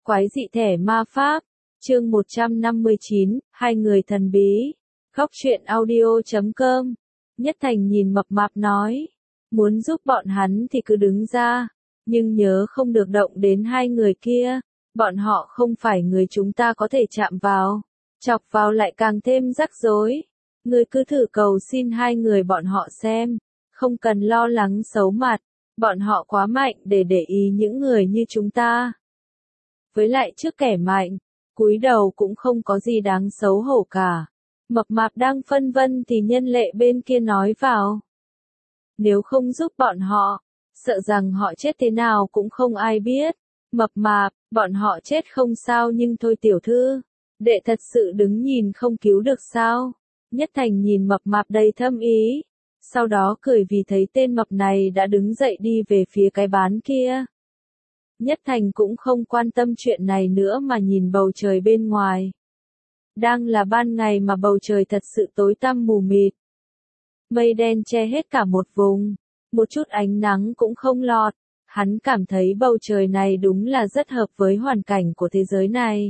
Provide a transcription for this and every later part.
Quái dị thẻ ma pháp, chương 159, hai người thần bí. Góc truyện audio.com. Nhất Thành nhìn mập mạp nói, muốn giúp bọn hắn thì cứ đứng ra, nhưng nhớ không được động đến hai người kia, bọn họ không phải người chúng ta có thể chạm vào, chọc vào lại càng thêm rắc rối. Ngươi cứ thử cầu xin hai người bọn họ xem, không cần lo lắng xấu mặt, bọn họ quá mạnh để ý những người như chúng ta. Với lại trước kẻ mạnh, cúi đầu cũng không có gì đáng xấu hổ cả. Mập mạp đang phân vân thì nhân lệ bên kia nói vào. Nếu không giúp bọn họ, sợ rằng họ chết thế nào cũng không ai biết. Mập mạp, bọn họ chết không sao nhưng thôi tiểu thư, đệ thật sự đứng nhìn không cứu được sao? Nhất Thành nhìn mập mạp đầy thâm ý, sau đó cười vì thấy tên mập này đã đứng dậy đi về phía cái bán kia. Nhất Thành cũng không quan tâm chuyện này nữa mà nhìn bầu trời bên ngoài. Đang là ban ngày mà bầu trời thật sự tối tăm mù mịt. Mây đen che hết cả một vùng, một chút ánh nắng cũng không lọt. Hắn cảm thấy bầu trời này đúng là rất hợp với hoàn cảnh của thế giới này.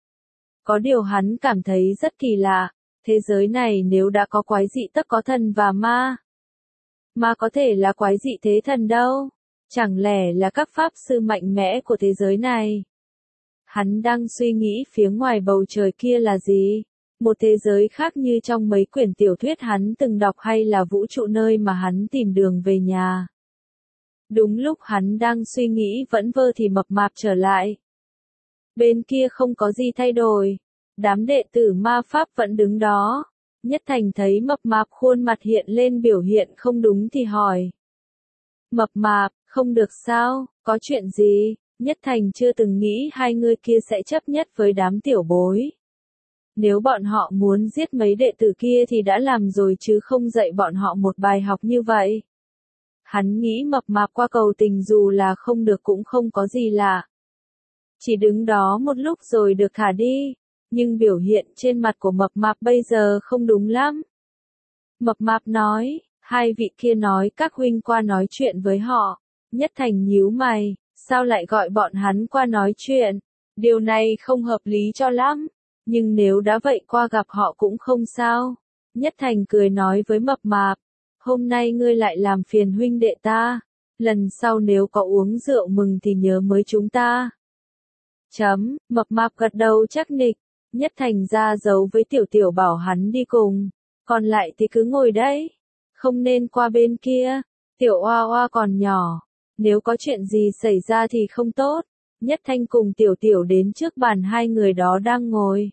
Có điều hắn cảm thấy rất kỳ lạ, thế giới này nếu đã có quái dị tất có thần và ma. Mà có thể là quái dị thế thần đâu? Chẳng lẽ là các pháp sư mạnh mẽ của thế giới này? Hắn đang suy nghĩ phía ngoài bầu trời kia là gì? Một thế giới khác như trong mấy quyển tiểu thuyết hắn từng đọc hay là vũ trụ nơi mà hắn tìm đường về nhà? Đúng lúc hắn đang suy nghĩ vẫn vơ thì mập mạp trở lại. Bên kia không có gì thay đổi. Đám đệ tử ma pháp vẫn đứng đó. Nhất Thành thấy mập mạp khuôn mặt hiện lên biểu hiện không đúng thì hỏi. Mập mạp, không được sao, có chuyện gì? Nhất Thành chưa từng nghĩ hai người kia sẽ chấp nhất với đám tiểu bối. Nếu bọn họ muốn giết mấy đệ tử kia thì đã làm rồi chứ không dạy bọn họ một bài học như vậy. Hắn nghĩ mập mạp qua cầu tình dù là không được cũng không có gì lạ. Chỉ đứng đó một lúc rồi được thả đi, nhưng biểu hiện trên mặt của mập mạp bây giờ không đúng lắm. Mập mạp nói, hai vị kia nói các huynh qua nói chuyện với họ. Nhất Thành nhíu mày, sao lại gọi bọn hắn qua nói chuyện? Điều này không hợp lý cho lắm, nhưng nếu đã vậy qua gặp họ cũng không sao. Nhất Thành cười nói với mập mạp, hôm nay ngươi lại làm phiền huynh đệ ta, lần sau nếu có uống rượu mừng thì nhớ mới chúng ta. Mập mạp gật đầu chắc nịch. Nhất Thành ra dấu với tiểu tiểu bảo hắn đi cùng, còn lại thì cứ ngồi đấy, không nên qua bên kia, tiểu oa oa còn nhỏ, nếu có chuyện gì xảy ra thì không tốt. Nhất Thành cùng tiểu tiểu đến trước bàn hai người đó đang ngồi.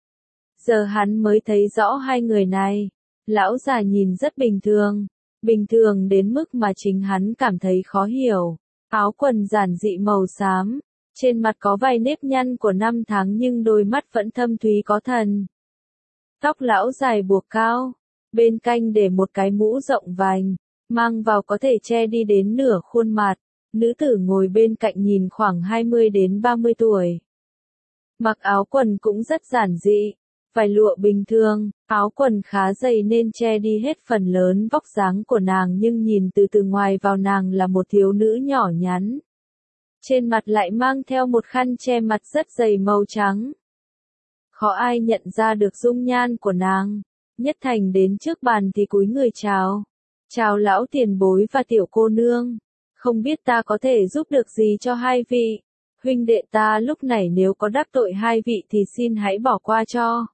Giờ hắn mới thấy rõ hai người này, lão già nhìn rất bình thường đến mức mà chính hắn cảm thấy khó hiểu, áo quần giản dị màu xám. Trên mặt có vài nếp nhăn của năm tháng nhưng đôi mắt vẫn thâm thúy có thần. Tóc lão dài buộc cao, bên cạnh để một cái mũ rộng vành, mang vào có thể che đi đến nửa khuôn mặt. Nữ tử ngồi bên cạnh nhìn khoảng 20 đến 30 tuổi. Mặc áo quần cũng rất giản dị, vải lụa bình thường, áo quần khá dày nên che đi hết phần lớn vóc dáng của nàng nhưng nhìn từ ngoài vào nàng là một thiếu nữ nhỏ nhắn. Trên mặt lại mang theo một khăn che mặt rất dày màu trắng. Khó ai nhận ra được dung nhan của nàng. Nhất Thành đến trước bàn thì cúi người chào. Chào lão tiền bối và tiểu cô nương. Không biết ta có thể giúp được gì cho hai vị. Huynh đệ ta lúc này nếu có đắc tội hai vị thì xin hãy bỏ qua cho.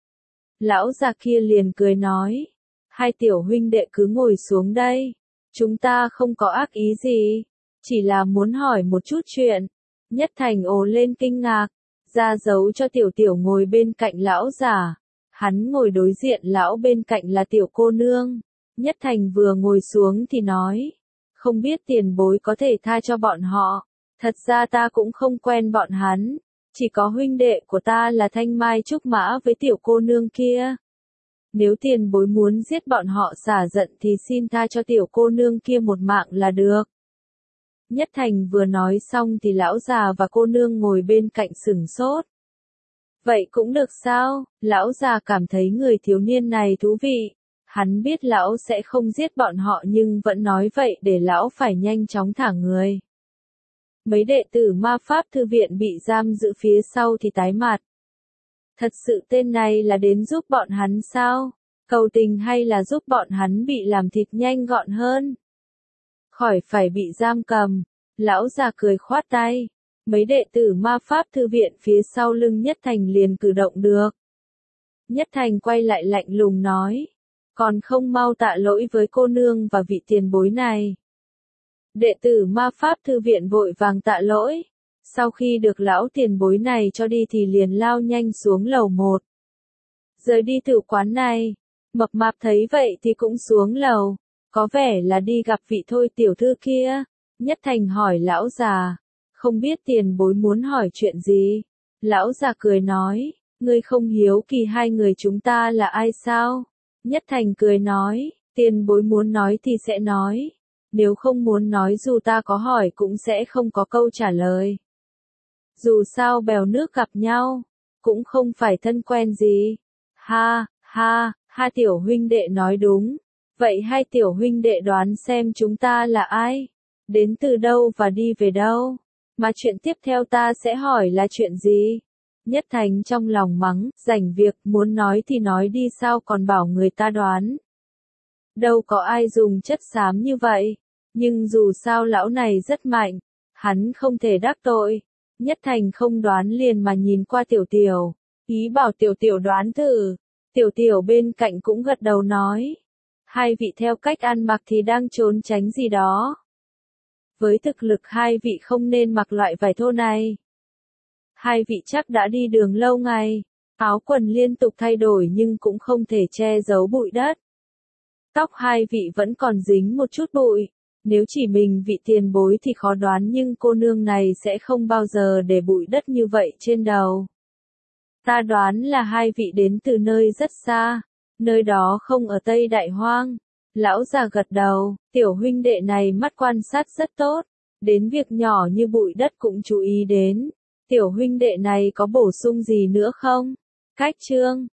Lão già kia liền cười nói. Hai tiểu huynh đệ cứ ngồi xuống đây. Chúng ta không có ác ý gì. Chỉ là muốn hỏi một chút chuyện. Nhất Thành ồ lên kinh ngạc, ra dấu cho tiểu tiểu ngồi bên cạnh lão già. Hắn ngồi đối diện lão bên cạnh là tiểu cô nương. Nhất Thành vừa ngồi xuống thì nói, không biết tiền bối có thể tha cho bọn họ. Thật ra ta cũng không quen bọn hắn, chỉ có huynh đệ của ta là Thanh Mai Trúc Mã với tiểu cô nương kia. Nếu tiền bối muốn giết bọn họ xả giận thì xin tha cho tiểu cô nương kia một mạng là được. Nhất Thành vừa nói xong thì lão già và cô nương ngồi bên cạnh sửng sốt. Vậy cũng được sao? Lão già cảm thấy người thiếu niên này thú vị. Hắn biết lão sẽ không giết bọn họ nhưng vẫn nói vậy để lão phải nhanh chóng thả người. Mấy đệ tử ma pháp thư viện bị giam giữ phía sau thì tái mặt. Thật sự tên này là đến giúp bọn hắn sao? Cầu tình hay là giúp bọn hắn bị làm thịt nhanh gọn hơn? Khỏi phải bị giam cầm. Lão già cười khoát tay. Mấy đệ tử ma pháp thư viện phía sau lưng Nhất Thành liền cử động được. Nhất Thành quay lại lạnh lùng nói. Còn không mau tạ lỗi với cô nương và vị tiền bối này. Đệ tử ma pháp thư viện vội vàng tạ lỗi. Sau khi được lão tiền bối này cho đi thì liền lao nhanh xuống lầu 1. Rời đi tử quán này. Mập mạp thấy vậy thì cũng xuống lầu. Có vẻ là đi gặp vị Thôi tiểu thư kia. Nhất Thành hỏi lão già. Không biết tiền bối muốn hỏi chuyện gì? Lão già cười nói. Ngươi không hiếu kỳ hai người chúng ta là ai sao? Nhất Thành cười nói. Tiền bối muốn nói thì sẽ nói. Nếu không muốn nói dù ta có hỏi cũng sẽ không có câu trả lời. Dù sao bèo nước gặp nhau, cũng không phải thân quen gì. Ha, ha, hai tiểu huynh đệ nói đúng. Vậy hai tiểu huynh đệ đoán xem chúng ta là ai? Đến từ đâu và đi về đâu? Mà chuyện tiếp theo ta sẽ hỏi là chuyện gì? Nhất Thành trong lòng mắng, rảnh việc, muốn nói thì nói đi sao còn bảo người ta đoán. Đâu có ai dùng chất xám như vậy. Nhưng dù sao lão này rất mạnh, hắn không thể đắc tội. Nhất Thành không đoán liền mà nhìn qua Tiểu Tiểu, ý bảo Tiểu Tiểu đoán thử. Tiểu Tiểu bên cạnh cũng gật đầu nói. Hai vị theo cách ăn mặc thì đang trốn tránh gì đó. Với thực lực hai vị không nên mặc loại vải thô này. Hai vị chắc đã đi đường lâu ngày, áo quần liên tục thay đổi nhưng cũng không thể che giấu bụi đất. Tóc hai vị vẫn còn dính một chút bụi. Nếu chỉ mình vị tiền bối thì khó đoán nhưng cô nương này sẽ không bao giờ để bụi đất như vậy trên đầu. Ta đoán là hai vị đến từ nơi rất xa, nơi đó không ở Tây Đại Hoang. Lão già gật đầu, tiểu huynh đệ này mắt quan sát rất tốt, đến việc nhỏ như bụi đất cũng chú ý đến. Tiểu huynh đệ này có bổ sung gì nữa không? Cách chương